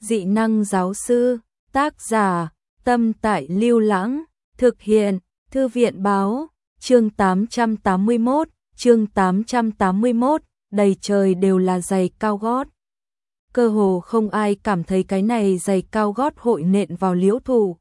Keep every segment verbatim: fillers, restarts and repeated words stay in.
Dị năng giáo sư, tác giả, Tâm Tại Lưu Lãng, thực hiện, Thư viện báo, chương tám trăm tám mươi mốt, chương tám trăm tám mươi mốt, đầy trời đều là giày cao gót. Cơ hồ không ai cảm thấy cái này giày cao gót hội nện vào Liễu Thụ.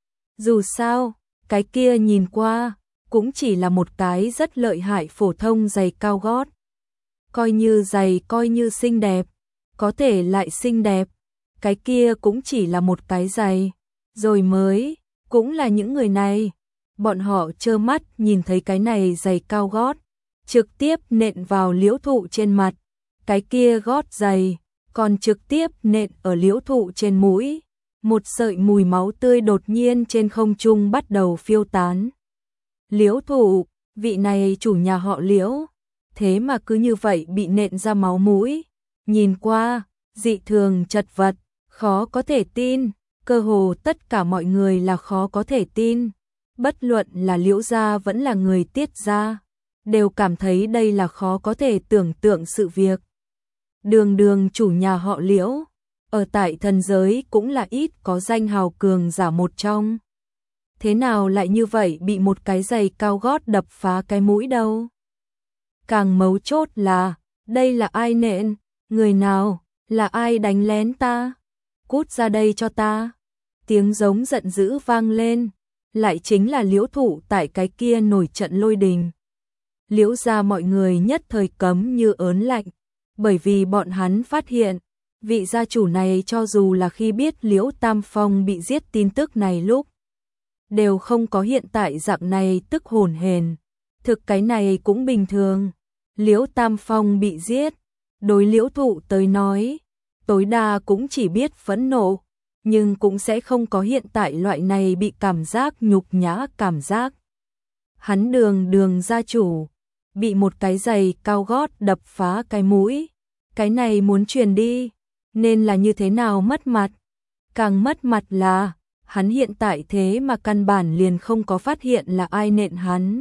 Dù sao, cái kia nhìn qua, cũng chỉ là một cái rất lợi hại phổ thông giày cao gót. Coi như giày coi như xinh đẹp, có thể lại xinh đẹp, cái kia cũng chỉ là một cái giày. Rồi mới, cũng là những người này, bọn họ trơ mắt nhìn thấy cái này giày cao gót, trực tiếp nện vào Liễu Thụ trên mặt, cái kia gót giày, còn trực tiếp nện ở Liễu Thụ trên mũi. Một sợi mùi máu tươi đột nhiên trên không trung bắt đầu phiêu tán. Liễu Thụ, vị này chủ nhà họ Liễu, thế mà cứ như vậy bị nện ra máu mũi. Nhìn qua, dị thường chật vật, khó có thể tin, cơ hồ tất cả mọi người là khó có thể tin. Bất luận là Liễu gia vẫn là người Tiết gia, đều cảm thấy đây là khó có thể tưởng tượng sự việc. Đường đường chủ nhà họ Liễu, ở tại thần giới cũng là ít có danh hào cường giả một trong. Thế nào lại như vậy bị một cái giày cao gót đập phá cái mũi đâu? Càng mấu chốt là, đây là ai nện? Người nào? Là ai đánh lén ta? Cút ra đây cho ta! Tiếng giống giận dữ vang lên, lại chính là Liễu Thụ tại cái kia nổi trận lôi đình. Liễu gia mọi người nhất thời cấm như ớn lạnh, bởi vì bọn hắn phát hiện, vị gia chủ này cho dù là khi biết Liễu Tam Phong bị giết tin tức này lúc, đều không có hiện tại dạng này tức hồn hển. Thực cái này cũng bình thường. Liễu Tam Phong bị giết, đối Liễu Thụ tới nói, tối đa cũng chỉ biết phẫn nộ, nhưng cũng sẽ không có hiện tại loại này bị cảm giác nhục nhã cảm giác. Hắn đường đường gia chủ, bị một cái giày cao gót đập phá cái mũi, cái này muốn truyền đi, nên là như thế nào mất mặt. Càng mất mặt là, hắn hiện tại thế mà căn bản liền không có phát hiện là ai nện hắn.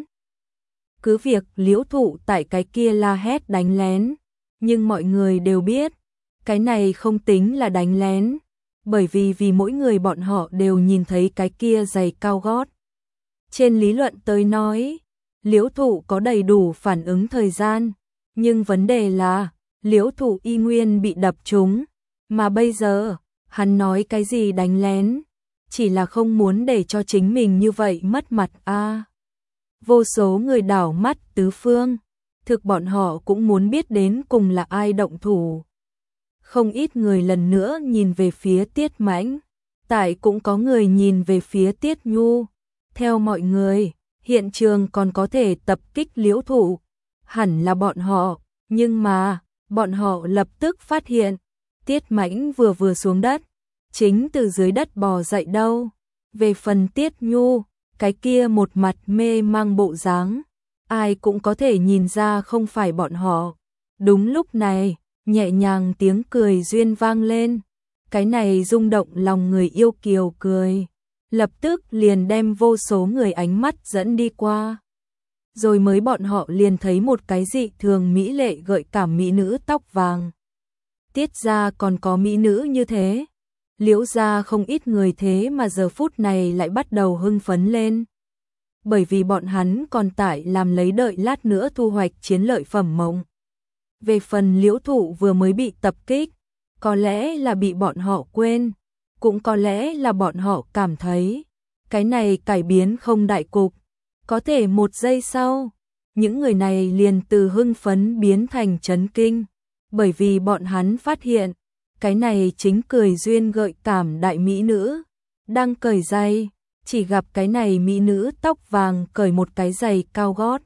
Cứ việc Liễu Thụ tại cái kia la hét đánh lén, nhưng mọi người đều biết, cái này không tính là đánh lén, bởi vì vì mỗi người bọn họ đều nhìn thấy cái kia giày cao gót. Trên lý luận tới nói, Liễu Thụ có đầy đủ phản ứng thời gian, nhưng vấn đề là, Liễu Thụ y nguyên bị đập trúng, mà bây giờ, hắn nói cái gì đánh lén, chỉ là không muốn để cho chính mình như vậy mất mặt a. À, vô số người đảo mắt tứ phương, thực bọn họ cũng muốn biết đến cùng là ai động thủ. Không ít người lần nữa nhìn về phía Tiết Mãnh, tại cũng có người nhìn về phía Tiết Nhu. Theo mọi người, hiện trường còn có thể tập kích Liễu Thụ, hẳn là bọn họ, nhưng mà, bọn họ lập tức phát hiện, Tiết Mãnh vừa vừa xuống đất, chính từ dưới đất bò dậy đâu. Về phần Tiết Nhu, cái kia một mặt mê mang bộ dáng, ai cũng có thể nhìn ra không phải bọn họ. Đúng lúc này, nhẹ nhàng tiếng cười duyên vang lên, cái này rung động lòng người yêu kiều cười, lập tức liền đem vô số người ánh mắt dẫn đi qua. Rồi mới bọn họ liền thấy một cái dị thường mỹ lệ gợi cảm mỹ nữ tóc vàng. Tiết gia còn có mỹ nữ như thế. Liễu gia không ít người thế mà giờ phút này lại bắt đầu hưng phấn lên. Bởi vì bọn hắn còn tại làm lấy đợi lát nữa thu hoạch chiến lợi phẩm mộng. Về phần Liễu Thụ vừa mới bị tập kích, có lẽ là bị bọn họ quên, cũng có lẽ là bọn họ cảm thấy, cái này cải biến không đại cục. Có thể một giây sau, những người này liền từ hưng phấn biến thành chấn kinh, bởi vì bọn hắn phát hiện, cái này chính cười duyên gợi cảm đại mỹ nữ, đang cởi giày, chỉ gặp cái này mỹ nữ tóc vàng cởi một cái giày cao gót.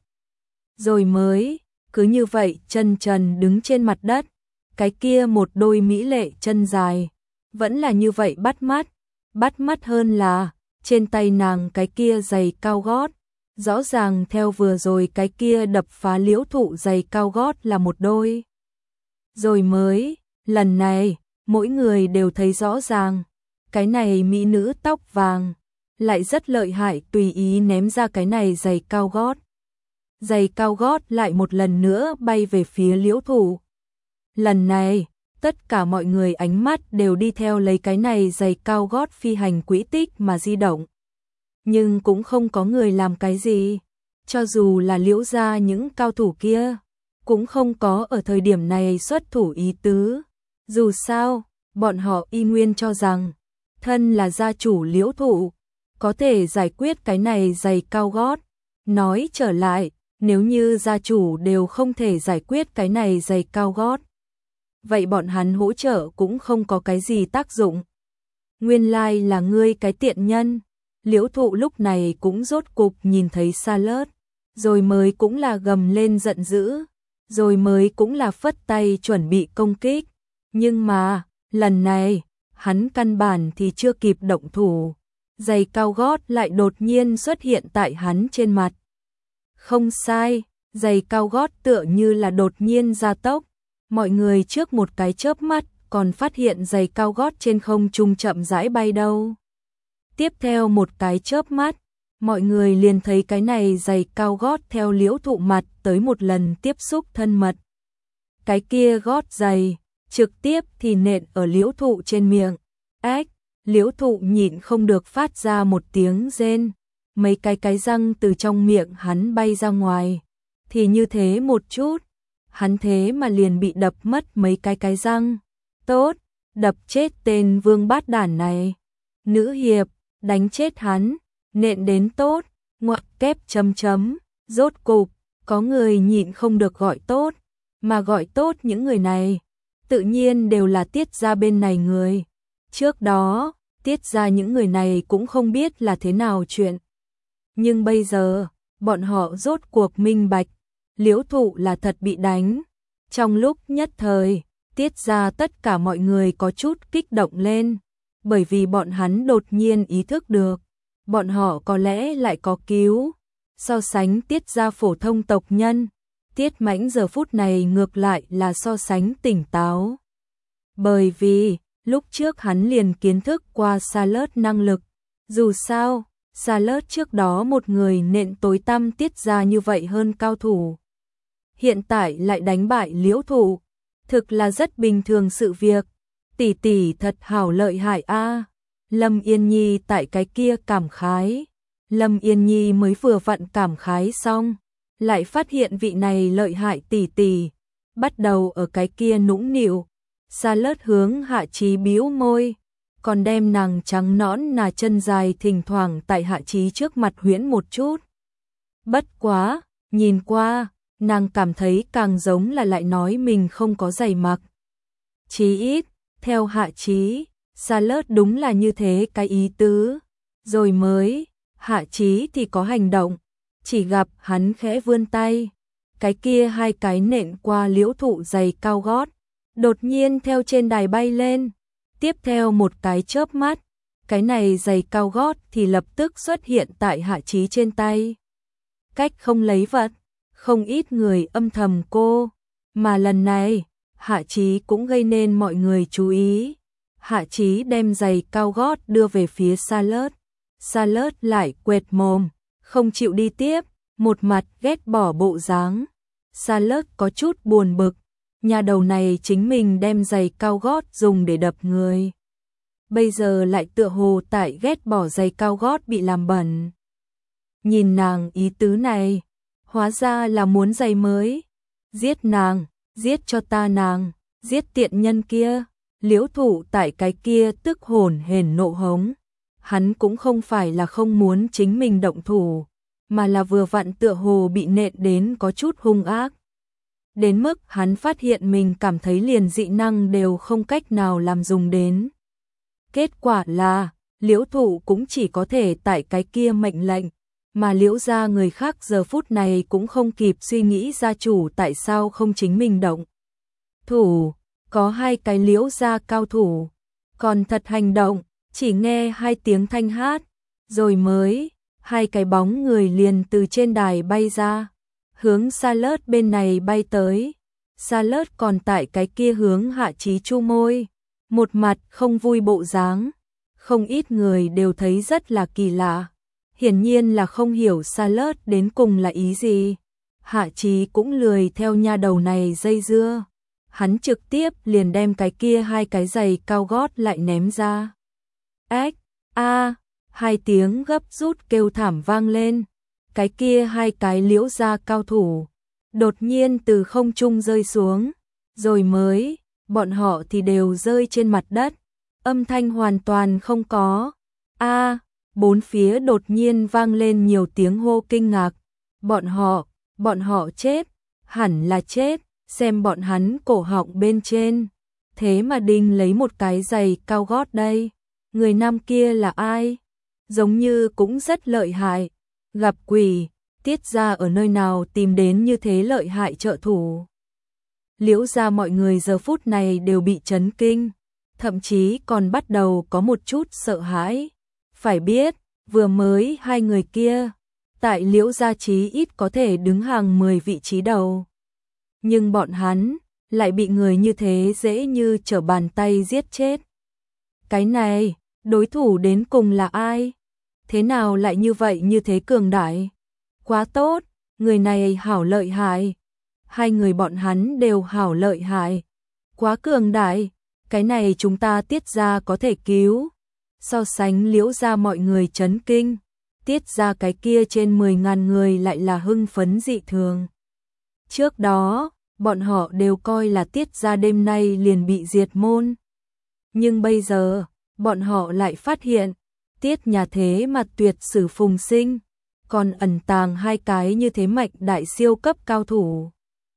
Rồi mới, cứ như vậy chân trần đứng trên mặt đất, cái kia một đôi mỹ lệ chân dài, vẫn là như vậy bắt mắt, bắt mắt hơn là, trên tay nàng cái kia giày cao gót, rõ ràng theo vừa rồi cái kia đập phá Liễu Thụ giày cao gót là một đôi. Rồi mới, lần này, mỗi người đều thấy rõ ràng, cái này mỹ nữ tóc vàng, lại rất lợi hại tùy ý ném ra cái này giày cao gót. Giày cao gót lại một lần nữa bay về phía Liễu Thụ. Lần này, Tất cả mọi người ánh mắt đều đi theo lấy cái này giày cao gót phi hành quỹ tích mà di động. Nhưng cũng không có người làm cái gì. Cho dù là Liễu gia những cao thủ kia, cũng không có ở thời điểm này xuất thủ ý tứ. Dù sao, bọn họ y nguyên cho rằng, thân là gia chủ Liễu Thụ, có thể giải quyết cái này giày cao gót. Nói trở lại, nếu như gia chủ đều không thể giải quyết cái này giày cao gót, vậy bọn hắn hỗ trợ cũng không có cái gì tác dụng. Nguyên lai là ngươi cái tiện nhân. Liễu Thụ lúc này cũng rốt cục nhìn thấy Charlotte, rồi mới cũng là gầm lên giận dữ, rồi mới cũng là phất tay chuẩn bị công kích. Nhưng mà, lần này, hắn căn bản thì chưa kịp động thủ, giày cao gót lại đột nhiên xuất hiện tại hắn trên mặt. Không sai, giày cao gót tựa như là đột nhiên gia tốc, mọi người trước một cái chớp mắt còn phát hiện giày cao gót trên không trung chậm rãi bay đâu. Tiếp theo một cái chớp mắt, mọi người liền thấy cái này giày cao gót theo Liễu Thụ mặt tới một lần tiếp xúc thân mật. Cái kia gót giày, trực tiếp thì nện ở Liễu Thụ trên miệng. Ách, Liễu Thụ nhịn không được phát ra một tiếng rên, mấy cái cái răng từ trong miệng hắn bay ra ngoài. Thì như thế một chút, hắn thế mà liền bị đập mất mấy cái cái răng. Tốt, đập chết tên vương bát đản này. Nữ hiệp, đánh chết hắn, nện đến tốt, ngoặc kép chấm chấm, rốt cục, có người nhịn không được gọi tốt, mà gọi tốt những người này, tự nhiên đều là Tiết gia bên này người. Trước đó, Tiết gia những người này cũng không biết là thế nào chuyện. Nhưng bây giờ, bọn họ rốt cuộc minh bạch, Liễu Thụ là thật bị đánh. Trong lúc nhất thời, Tiết gia tất cả mọi người có chút kích động lên, bởi vì bọn hắn đột nhiên ý thức được, bọn họ có lẽ lại có cứu. So sánh Tiết gia phổ thông tộc nhân, Tiết Mãnh giờ phút này ngược lại là so sánh tỉnh táo. Bởi vì, lúc trước hắn liền kiến thức qua Charlotte năng lực. Dù sao, Charlotte trước đó một người nện tối tăm Tiết gia như vậy hơn cao thủ. Hiện tại lại đánh bại Liễu Thụ, thực là rất bình thường sự việc. Tỷ tỷ thật hảo lợi hại a. Lâm Yên Nhi tại cái kia cảm khái. Lâm Yên Nhi mới vừa vặn cảm khái xong, lại phát hiện vị này lợi hại tỷ tỷ, bắt đầu ở cái kia nũng nịu. Charlotte hướng Hạ Chí bĩu môi, còn đem nàng trắng nõn nà chân dài thỉnh thoảng tại Hạ Chí trước mặt huyễn một chút. Bất quá, nhìn qua, nàng cảm thấy càng giống là lại nói mình không có giày mặc. Chí ít, theo Hạ Chí, Charlotte đúng là như thế cái ý tứ. Rồi mới, Hạ Chí thì có hành động, chỉ gặp hắn khẽ vươn tay, cái kia hai cái nện qua Liễu Thụ giày cao gót, đột nhiên theo trên đài bay lên. Tiếp theo một cái chớp mắt, cái này giày cao gót thì lập tức xuất hiện tại Hạ Chí trên tay. Cách không lấy vật, không ít người âm thầm cô, mà lần này, Hạ Chí cũng gây nên mọi người chú ý. Hạ Chí đem giày cao gót đưa về phía Charlotte. Charlotte lại quệt mồm, không chịu đi tiếp, một mặt ghét bỏ bộ dáng. Charlotte có chút buồn bực, nhà đầu này chính mình đem giày cao gót dùng để đập người, bây giờ lại tựa hồ tại ghét bỏ giày cao gót bị làm bẩn. Nhìn nàng ý tứ này, hóa ra là muốn giày mới. Giết nàng, giết cho ta nàng, giết tiện nhân kia. Liễu Thụ tại cái kia tức hồn hển nộ hống. Hắn cũng không phải là không muốn chính mình động thủ, mà là vừa vặn tựa hồ bị nện đến có chút hung ác. Đến mức hắn phát hiện mình cảm thấy liền dị năng đều không cách nào làm dùng đến. Kết quả là, Liễu Thụ cũng chỉ có thể tại cái kia mệnh lệnh, mà Liễu gia người khác giờ phút này cũng không kịp suy nghĩ gia chủ tại sao không chính mình động thủ. Có hai cái Liễu gia cao thủ, còn thật hành động, chỉ nghe hai tiếng thanh hát, rồi mới, hai cái bóng người liền từ trên đài bay ra, hướng Charlotte bên này bay tới. Charlotte còn tại cái kia hướng Hạ Chí chu môi, một mặt không vui bộ dáng. Không ít người đều thấy rất là kỳ lạ, hiển nhiên là không hiểu Charlotte đến cùng là ý gì. Hạ Chí cũng lười theo nha đầu này dây dưa, hắn trực tiếp liền đem cái kia hai cái giày cao gót lại ném ra. Ếch, a, hai tiếng gấp rút kêu thảm vang lên, cái kia hai cái Liễu gia cao thủ đột nhiên từ không trung rơi xuống, rồi mới, bọn họ thì đều rơi trên mặt đất, âm thanh hoàn toàn không có. A, bốn phía đột nhiên vang lên nhiều tiếng hô kinh ngạc, bọn họ, bọn họ chết, hẳn là chết, xem bọn hắn cổ họng bên trên, thế mà đinh lấy một cái giày cao gót đây, người nam kia là ai? Giống như cũng rất lợi hại, gặp quỷ, Tiết gia ở nơi nào tìm đến như thế lợi hại trợ thủ. Liễu gia mọi người giờ phút này đều bị chấn kinh, thậm chí còn bắt đầu có một chút sợ hãi. Phải biết, vừa mới hai người kia, tại Liễu gia chí ít có thể đứng hàng mười vị trí đầu. Nhưng bọn hắn lại bị người như thế dễ như trở bàn tay giết chết. Cái này, đối thủ đến cùng là ai? Thế nào lại như vậy như thế cường đại? Quá tốt, người này hảo lợi hại. Hai người bọn hắn đều hảo lợi hại. Quá cường đại, cái này chúng ta Tiết gia có thể cứu. So sánh Liễu gia mọi người chấn kinh, Tiết gia cái kia trên mười ngàn người lại là hưng phấn dị thường. Trước đó, bọn họ đều coi là Tiết gia đêm nay liền bị diệt môn. Nhưng bây giờ, bọn họ lại phát hiện, Tiết nhà thế mà tuyệt sử phùng sinh, còn ẩn tàng hai cái như thế mạnh đại siêu cấp cao thủ.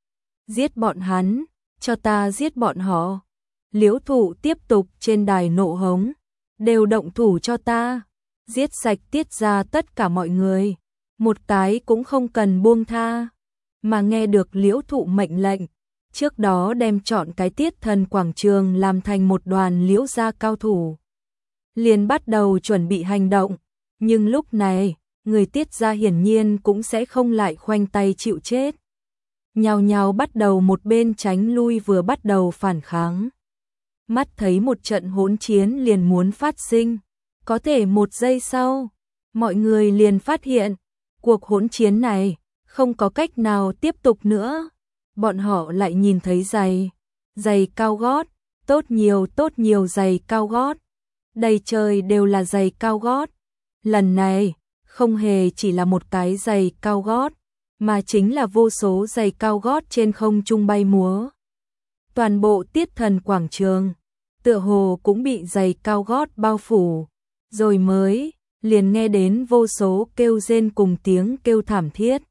Giết bọn hắn, cho ta giết bọn họ. Liễu Thụ tiếp tục trên đài nộ hống, đều động thủ cho ta, giết sạch Tiết gia tất cả mọi người, một cái cũng không cần buông tha. Mà nghe được Liễu Thụ mệnh lệnh, trước đó đem chọn cái Tiết Thần quảng trường làm thành một đoàn Liễu gia cao thủ, liền bắt đầu chuẩn bị hành động, nhưng lúc này, người Tiết gia hiển nhiên cũng sẽ không lại khoanh tay chịu chết. Nhào nhào bắt đầu một bên tránh lui vừa bắt đầu phản kháng. Mắt thấy một trận hỗn chiến liền muốn phát sinh, có thể một giây sau, mọi người liền phát hiện, cuộc hỗn chiến này không có cách nào tiếp tục nữa. Bọn họ lại nhìn thấy giày, giày cao gót, tốt nhiều tốt nhiều giày cao gót. Đầy trời đều là giày cao gót. Lần này, không hề chỉ là một cái giày cao gót, mà chính là vô số giày cao gót trên không trung bay múa. Toàn bộ Tiết Thần quảng trường, tựa hồ cũng bị giày cao gót bao phủ, rồi mới, liền nghe đến vô số kêu rên cùng tiếng kêu thảm thiết.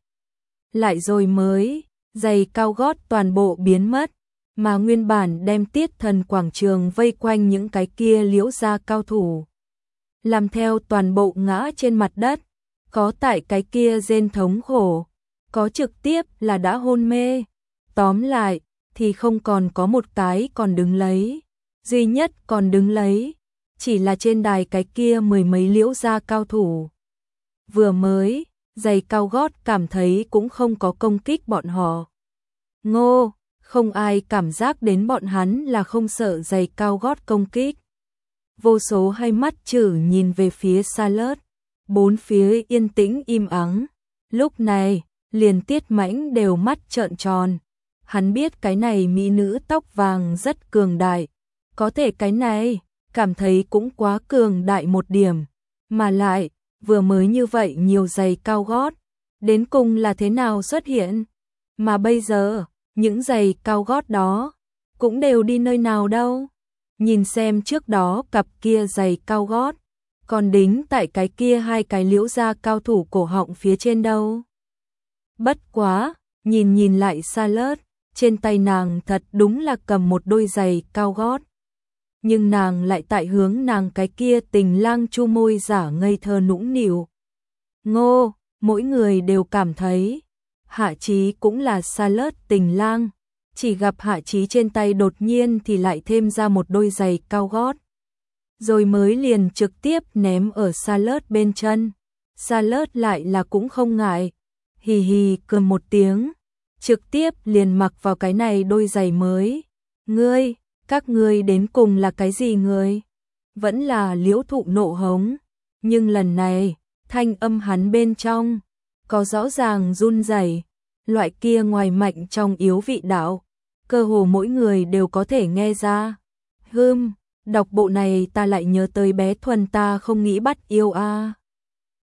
Lại rồi mới, giày cao gót toàn bộ biến mất, mà nguyên bản đem Tiết Thần quảng trường vây quanh những cái kia Liễu gia cao thủ. Làm theo toàn bộ ngã trên mặt đất, có tại cái kia rên thống khổ, có trực tiếp là đã hôn mê, tóm lại thì không còn có một cái còn đứng lấy, duy nhất còn đứng lấy, chỉ là trên đài cái kia mười mấy Liễu gia cao thủ. Vừa mới, giày cao gót cảm thấy cũng không có công kích bọn họ. Ngô, không ai cảm giác đến bọn hắn là không sợ giày cao gót công kích. Vô số hai mắt chử nhìn về phía Charlotte, bốn phía yên tĩnh im ắng. Lúc này, liền Tiết Mãnh đều mắt trợn tròn. Hắn biết cái này mỹ nữ tóc vàng rất cường đại, có thể cái này, cảm thấy cũng quá cường đại một điểm, mà lại, vừa mới như vậy nhiều giày cao gót, đến cùng là thế nào xuất hiện, mà bây giờ, những giày cao gót đó, cũng đều đi nơi nào đâu, nhìn xem trước đó cặp kia giày cao gót, còn đính tại cái kia hai cái Liễu gia cao thủ cổ họng phía trên đâu. Bất quá, nhìn nhìn lại Charlotte, trên tay nàng thật đúng là cầm một đôi giày cao gót. Nhưng nàng lại tại hướng nàng cái kia tình lang chu môi giả ngây thơ nũng nịu. Ngô, mỗi người đều cảm thấy, Hạ Chí cũng là Charlotte tình lang, chỉ gặp Hạ Chí trên tay đột nhiên thì lại thêm ra một đôi giày cao gót. Rồi mới liền trực tiếp ném ở Charlotte bên chân. Charlotte lại là cũng không ngại, hì hì cười một tiếng, trực tiếp liền mặc vào cái này đôi giày mới. Ngươi, các ngươi đến cùng là cái gì người? Vẫn là Liễu Thụ nộ hống, nhưng lần này, thanh âm hắn bên trong, có rõ ràng run rẩy, loại kia ngoài mạnh trong yếu vị đạo, cơ hồ mỗi người đều có thể nghe ra. Hừm, đọc bộ này ta lại nhớ tới bé Thuần ta không nghĩ bắt yêu a.